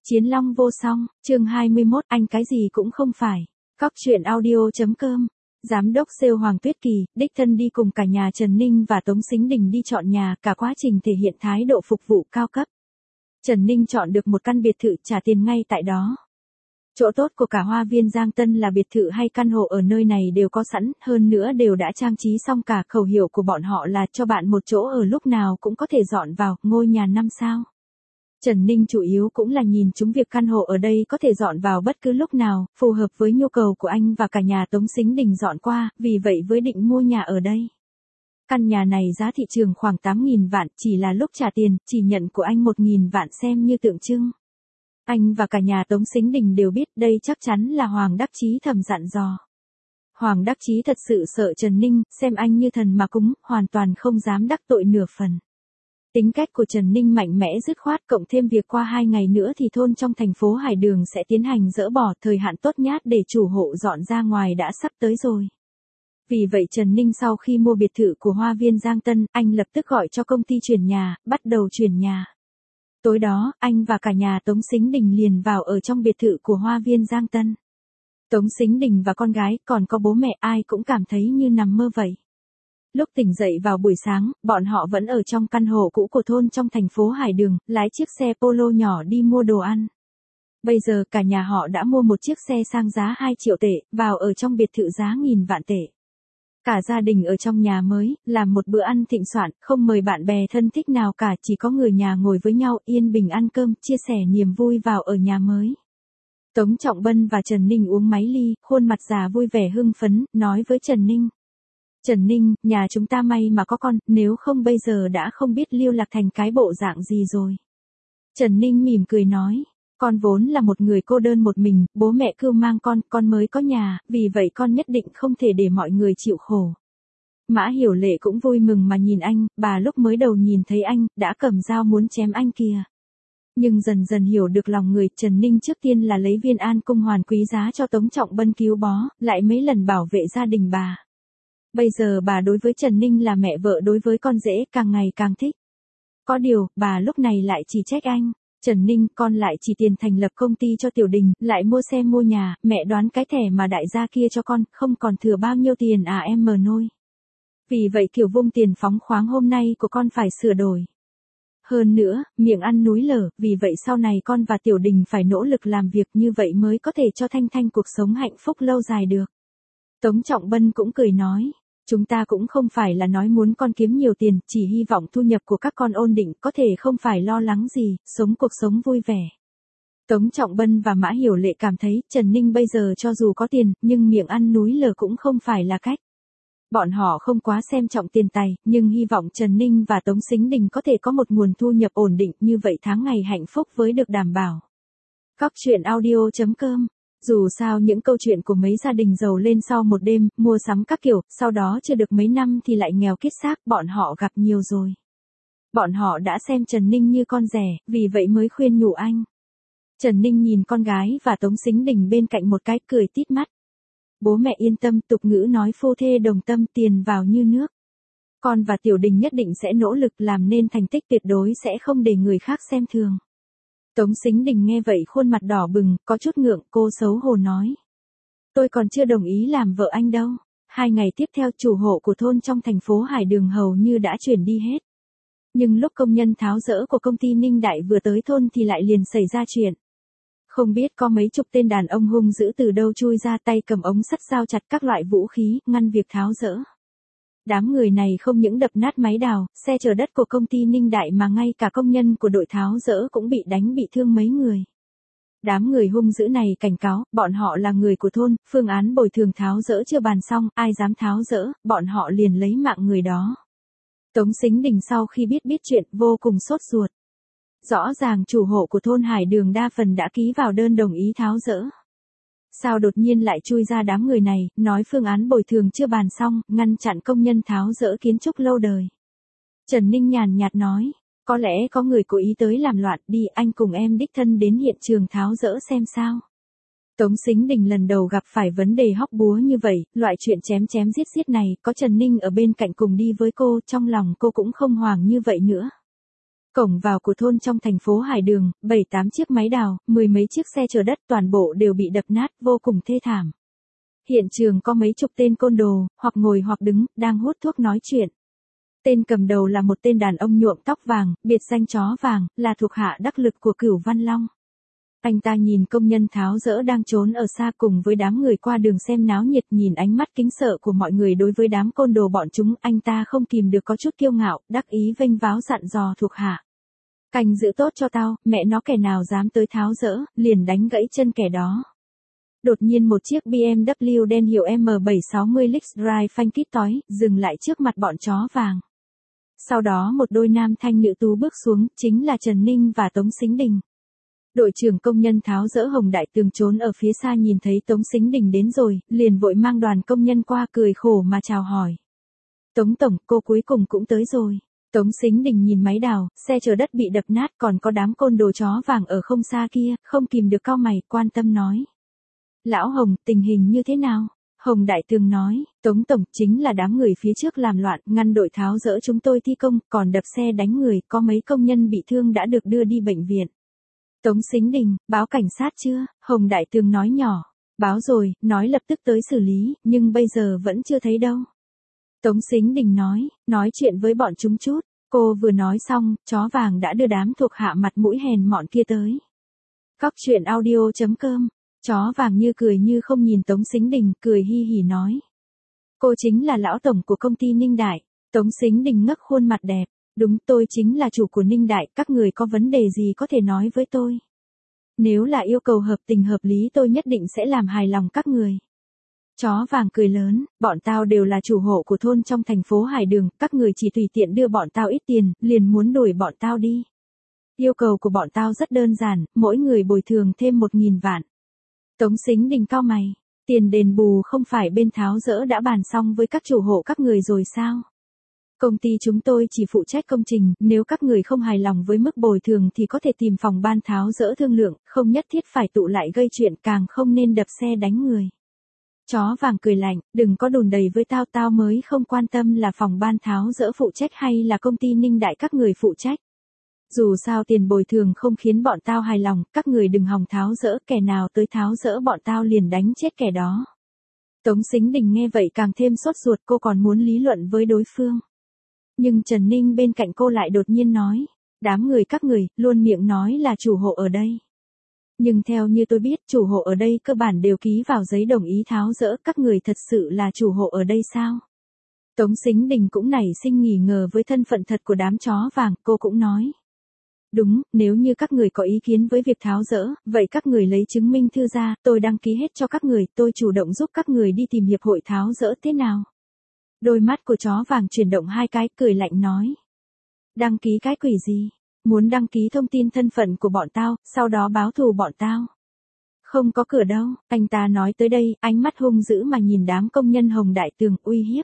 Chiến Long vô song, chương 21, anh cái gì cũng không phải. Cóc truyện audio.com. Giám đốc sale Hoàng Tuyết Kỳ, đích thân đi cùng cả nhà Trần Ninh và Tống Sính Đình đi chọn nhà, cả quá trình thể hiện thái độ phục vụ cao cấp. Trần Ninh chọn được một căn biệt thự trả tiền ngay tại đó. Chỗ tốt của cả Hoa Viên Giang Tân là biệt thự hay căn hộ ở nơi này đều có sẵn, hơn nữa đều đã trang trí xong cả. Khẩu hiệu của bọn họ là cho bạn một chỗ ở lúc nào cũng có thể dọn vào, ngôi nhà 5 sao. Trần Ninh chủ yếu cũng là nhìn chúng việc căn hộ ở đây có thể dọn vào bất cứ lúc nào, phù hợp với nhu cầu của anh và cả nhà Tống Sính Đình dọn qua, vì vậy với định mua nhà ở đây. Căn nhà này giá thị trường khoảng 8.000 vạn, chỉ là lúc trả tiền, chỉ nhận của anh 1.000 vạn xem như tượng trưng. Anh và cả nhà Tống Sính Đình đều biết đây chắc chắn là Hoàng Đắc Chí thầm dặn dò. Hoàng Đắc Chí thật sự sợ Trần Ninh, xem anh như thần mà cúng, hoàn toàn không dám đắc tội nửa phần. Tính cách của Trần Ninh mạnh mẽ dứt khoát, cộng thêm việc qua 2 ngày nữa thì thôn trong thành phố Hải Đường sẽ tiến hành dỡ bỏ, thời hạn tốt nhát để chủ hộ dọn ra ngoài đã sắp tới rồi. Vì vậy Trần Ninh sau khi mua biệt thự của Hoa Viên Giang Tân, anh lập tức gọi cho công ty chuyển nhà, bắt đầu chuyển nhà. Tối đó, anh và cả nhà Tống Sính Đình liền vào ở trong biệt thự của Hoa Viên Giang Tân. Tống Sính Đình và con gái, còn có bố mẹ, ai cũng cảm thấy như nằm mơ vậy. Lúc tỉnh dậy vào buổi sáng, bọn họ vẫn ở trong căn hộ cũ của thôn trong thành phố Hải Đường, lái chiếc xe Polo nhỏ đi mua đồ ăn. Bây giờ cả nhà họ đã mua một chiếc xe sang giá 2 triệu tệ, vào ở trong biệt thự giá 1.000 vạn tệ. Cả gia đình ở trong nhà mới, làm một bữa ăn thịnh soạn, không mời bạn bè thân thích nào cả, chỉ có người nhà ngồi với nhau, yên bình ăn cơm, chia sẻ niềm vui vào ở nhà mới. Tống Trọng Bân và Trần Ninh uống máy ly, khuôn mặt già vui vẻ hưng phấn, nói với Trần Ninh. Trần Ninh, nhà chúng ta may mà có con, nếu không bây giờ đã không biết lưu lạc thành cái bộ dạng gì rồi. Trần Ninh mỉm cười nói, con vốn là một người cô đơn một mình, bố mẹ cưu mang con mới có nhà, vì vậy con nhất định không thể để mọi người chịu khổ. Mã Hiểu Lệ cũng vui mừng mà nhìn anh, bà lúc mới đầu nhìn thấy anh, đã cầm dao muốn chém anh kìa. Nhưng dần dần hiểu được lòng người, Trần Ninh trước tiên là lấy viên an cung hoàn quý giá cho Tống Trọng Bân cứu bó, lại mấy lần bảo vệ gia đình bà. Bây giờ bà đối với Trần Ninh là mẹ vợ đối với con rể, càng ngày càng thích. Có điều, bà lúc này lại chỉ trách anh. Trần Ninh, con lại chỉ tiền thành lập công ty cho Tiểu Đình, lại mua xe mua nhà, mẹ đoán cái thẻ mà đại gia kia cho con, không còn thừa bao nhiêu tiền à em mờ nôi. Vì vậy kiểu vung tiền phóng khoáng hôm nay của con phải sửa đổi. Hơn nữa, miệng ăn núi lở, vì vậy sau này con và Tiểu Đình phải nỗ lực làm việc, như vậy mới có thể cho Thanh Thanh cuộc sống hạnh phúc lâu dài được. Tống Trọng Bân cũng cười nói. Chúng ta cũng không phải là nói muốn con kiếm nhiều tiền, chỉ hy vọng thu nhập của các con ổn định, có thể không phải lo lắng gì, sống cuộc sống vui vẻ. Tống Trọng Bân và Mã Hiểu Lệ cảm thấy, Trần Ninh bây giờ cho dù có tiền, nhưng miệng ăn núi lở cũng không phải là cách. Bọn họ không quá xem trọng tiền tài, nhưng hy vọng Trần Ninh và Tống Sính Đình có thể có một nguồn thu nhập ổn định, như vậy tháng ngày hạnh phúc với được đảm bảo. Cóc truyện audio.com. Dù sao những câu chuyện của mấy gia đình giàu lên sau một đêm, mua sắm các kiểu, sau đó chưa được mấy năm thì lại nghèo kiết xác, bọn họ gặp nhiều rồi. Bọn họ đã xem Trần Ninh như con rẻ, vì vậy mới khuyên nhủ anh. Trần Ninh nhìn con gái và Tống Sính Đình bên cạnh một cái, cười tít mắt. Bố mẹ yên tâm, tục ngữ nói phu thê đồng tâm, tiền vào như nước. Con và Tiểu Đình nhất định sẽ nỗ lực làm nên thành tích, tuyệt đối sẽ không để người khác xem thường. Tống Sính Đình nghe vậy khuôn mặt đỏ bừng, có chút ngượng, cô xấu hổ nói. Tôi còn chưa đồng ý làm vợ anh đâu. 2 ngày tiếp theo chủ hộ của thôn trong thành phố Hải Đường hầu như đã chuyển đi hết. Nhưng lúc công nhân tháo dỡ của công ty Ninh Đại vừa tới thôn thì lại liền xảy ra chuyện. Không biết có mấy chục tên đàn ông hung dữ từ đâu chui ra, tay cầm ống sắt dao chặt các loại vũ khí, ngăn việc tháo dỡ. Đám người này không những đập nát máy đào, xe chở đất của công ty Ninh Đại mà ngay cả công nhân của đội tháo dỡ cũng bị đánh bị thương mấy người. Đám người hung dữ này cảnh cáo, bọn họ là người của thôn, phương án bồi thường tháo dỡ chưa bàn xong, ai dám tháo dỡ, bọn họ liền lấy mạng người đó. Tống Sính Đình sau khi biết chuyện, vô cùng sốt ruột. Rõ ràng chủ hộ của thôn Hải Đường đa phần đã ký vào đơn đồng ý tháo dỡ. Sao đột nhiên lại chui ra đám người này, nói phương án bồi thường chưa bàn xong, ngăn chặn công nhân tháo dỡ kiến trúc lâu đời. Trần Ninh nhàn nhạt nói, có lẽ có người cố ý tới làm loạn, đi anh cùng em đích thân đến hiện trường tháo dỡ xem sao. Tống Sính Đình lần đầu gặp phải vấn đề hóc búa như vậy, loại chuyện chém chém giết giết này, có Trần Ninh ở bên cạnh cùng đi với cô, trong lòng cô cũng không hoảng như vậy nữa. Cổng vào của thôn trong thành phố Hải Đường, 7-8 chiếc máy đào, 10 mấy chiếc xe chở đất toàn bộ đều bị đập nát vô cùng thê thảm. Hiện trường có mấy chục tên côn đồ, hoặc ngồi hoặc đứng, đang hút thuốc nói chuyện. Tên cầm đầu là một tên đàn ông nhuộm tóc vàng, biệt danh chó vàng, là thuộc hạ đắc lực của Cửu Văn Long. Anh ta nhìn công nhân tháo dỡ đang trốn ở xa cùng với đám người qua đường xem náo nhiệt, nhìn ánh mắt kính sợ của mọi người đối với đám côn đồ bọn chúng, anh ta không kìm được có chút kiêu ngạo, đắc ý vênh váo dặn dò thuộc hạ. Canh giữ tốt cho tao, mẹ nó kẻ nào dám tới tháo dỡ, liền đánh gãy chân kẻ đó. Đột nhiên một chiếc BMW đen hiệu M760 Lix Drive phanh tít tói, dừng lại trước mặt bọn chó vàng. Sau đó một đôi nam thanh nữ tú bước xuống, chính là Trần Ninh và Tống Sính Đình. Đội trưởng công nhân tháo dỡ Hồng Đại Tường trốn ở phía xa nhìn thấy Tống Sính Đình đến rồi, liền vội mang đoàn công nhân qua, cười khổ mà chào hỏi. Tống tổng, cô cuối cùng cũng tới rồi. Tống Sính Đình nhìn máy đào, xe chở đất bị đập nát, còn có đám côn đồ chó vàng ở không xa kia, không kìm được cau mày, quan tâm nói. Lão Hồng, tình hình như thế nào? Hồng Đại Tường nói, Tống tổng, chính là đám người phía trước làm loạn, ngăn đội tháo dỡ chúng tôi thi công, còn đập xe đánh người, có mấy công nhân bị thương đã được đưa đi bệnh viện. Tống Sính Đình, báo cảnh sát chưa? Hồng Đại Tường nói nhỏ. Báo rồi, nói lập tức tới xử lý, nhưng bây giờ vẫn chưa thấy đâu. Tống Sính Đình nói chuyện với bọn chúng chút. Cô vừa nói xong, chó vàng đã đưa đám thuộc hạ mặt mũi hèn mọn kia tới. Cóc truyện audio.com. Chó vàng như cười như không nhìn Tống Sính Đình, cười hi hì nói. Cô chính là lão tổng của công ty Ninh Đại. Tống Sính Đình ngước khuôn mặt đẹp. Đúng, tôi chính là chủ của Ninh Đại, các người có vấn đề gì có thể nói với tôi. Nếu là yêu cầu hợp tình hợp lý tôi nhất định sẽ làm hài lòng các người. Chó vàng cười lớn, bọn tao đều là chủ hộ của thôn trong thành phố Hải Đường, các người chỉ tùy tiện đưa bọn tao ít tiền, liền muốn đuổi bọn tao đi. Yêu cầu của bọn tao rất đơn giản, mỗi người bồi thường thêm 1.000 vạn. Tống Sính Đình cau mày, tiền đền bù không phải bên tháo dỡ đã bàn xong với các chủ hộ các người rồi sao? Công ty chúng tôi chỉ phụ trách công trình, nếu các người không hài lòng với mức bồi thường thì có thể tìm phòng ban tháo dỡ thương lượng, không nhất thiết phải tụ lại gây chuyện, càng không nên đập xe đánh người. Chó vàng cười lạnh, đừng có đùn đầy với tao, tao mới không quan tâm là phòng ban tháo dỡ phụ trách hay là công ty Ninh Đại các người phụ trách. Dù sao tiền bồi thường không khiến bọn tao hài lòng, các người đừng hòng tháo dỡ, kẻ nào tới tháo dỡ bọn tao liền đánh chết kẻ đó. Tống Sính Đình nghe vậy càng thêm sốt ruột, cô còn muốn lý luận với đối phương. Nhưng Trần Ninh bên cạnh cô lại đột nhiên nói, đám người các người, luôn miệng nói là chủ hộ ở đây. Nhưng theo như tôi biết, chủ hộ ở đây cơ bản đều ký vào giấy đồng ý tháo dỡ, các người thật sự là chủ hộ ở đây sao? Tống Sính Đình cũng nảy sinh nghi ngờ với thân phận thật của đám chó vàng, cô cũng nói. Đúng, nếu như các người có ý kiến với việc tháo dỡ, vậy các người lấy chứng minh thư ra, tôi đăng ký hết cho các người, tôi chủ động giúp các người đi tìm hiệp hội tháo dỡ thế nào? Đôi mắt của chó vàng chuyển động hai cái, cười lạnh nói. Đăng ký cái quỷ gì? Muốn đăng ký thông tin thân phận của bọn tao, sau đó báo thù bọn tao. Không có cửa đâu, anh ta nói tới đây, ánh mắt hung dữ mà nhìn đám công nhân Hồng Đại Tường, uy hiếp.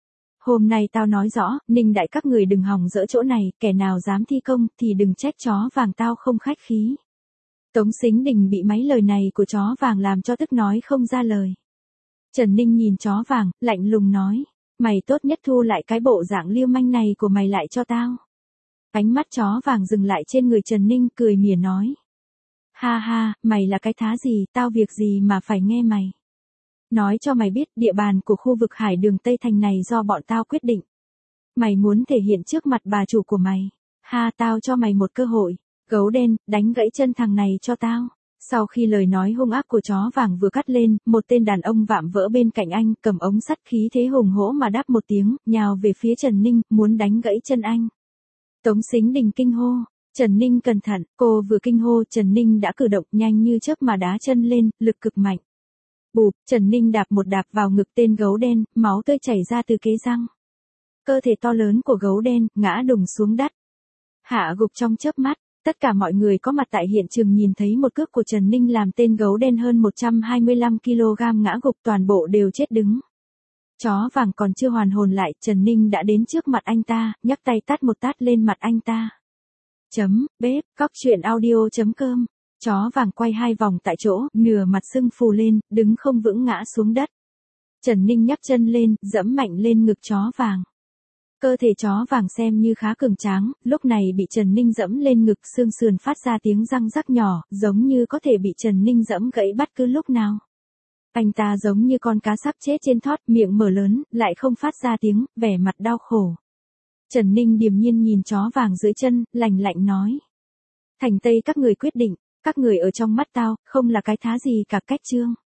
Hôm nay tao nói rõ, Ninh Đại các người đừng hòng dỡ chỗ này, kẻ nào dám thi công thì đừng trách chó vàng tao không khách khí. Tống Sính Đình bị mấy lời này của chó vàng làm cho tức nói không ra lời. Trần Ninh nhìn chó vàng, lạnh lùng nói. Mày tốt nhất thu lại cái bộ dạng liêu manh này của mày lại cho tao. Ánh mắt chó vàng dừng lại trên người Trần Ninh, cười mỉa nói. Ha ha, mày là cái thá gì, tao việc gì mà phải nghe mày. Nói cho mày biết, địa bàn của khu vực Hải Đường Tây Thành này do bọn tao quyết định. Mày muốn thể hiện trước mặt bà chủ của mày. Ha, tao cho mày một cơ hội. Gấu đen, đánh gãy chân thằng này cho tao. Sau khi lời nói hung ác của chó vàng vừa cắt lên, một tên đàn ông vạm vỡ bên cạnh anh, cầm ống sắt khí thế hùng hổ mà đáp một tiếng, nhào về phía Trần Ninh, muốn đánh gãy chân anh. Tống Sính Đình kinh hô, Trần Ninh cẩn thận, cô vừa kinh hô, Trần Ninh đã cử động nhanh như chớp mà đá chân lên, lực cực mạnh. Bụp, Trần Ninh đạp một đạp vào ngực tên gấu đen, máu tươi chảy ra từ kế răng. Cơ thể to lớn của gấu đen, ngã đùng xuống đất. Hạ gục trong chớp mắt. Tất cả mọi người có mặt tại hiện trường nhìn thấy một cước của Trần Ninh làm tên gấu đen hơn 125 kg ngã gục, toàn bộ đều chết đứng. Chó vàng còn chưa hoàn hồn lại, Trần Ninh đã đến trước mặt anh ta, nhấc tay tát một tát lên mặt anh ta. Bếp, cóc truyện audio.com. Chó vàng quay hai vòng tại chỗ, nửa mặt sưng phù lên, đứng không vững ngã xuống đất. Trần Ninh nhấc chân lên, giẫm mạnh lên ngực chó vàng. Cơ thể chó vàng xem như khá cường tráng, lúc này bị Trần Ninh dẫm lên ngực, xương sườn phát ra tiếng răng rắc nhỏ, giống như có thể bị Trần Ninh dẫm gãy bất cứ lúc nào. Anh ta giống như con cá sắp chết trên thót, miệng mở lớn, lại không phát ra tiếng, vẻ mặt đau khổ. Trần Ninh điềm nhiên nhìn chó vàng dưới chân, lạnh lạnh nói. Thành Tây các người quyết định, các người ở trong mắt tao, không là cái thá gì cả, cách trương.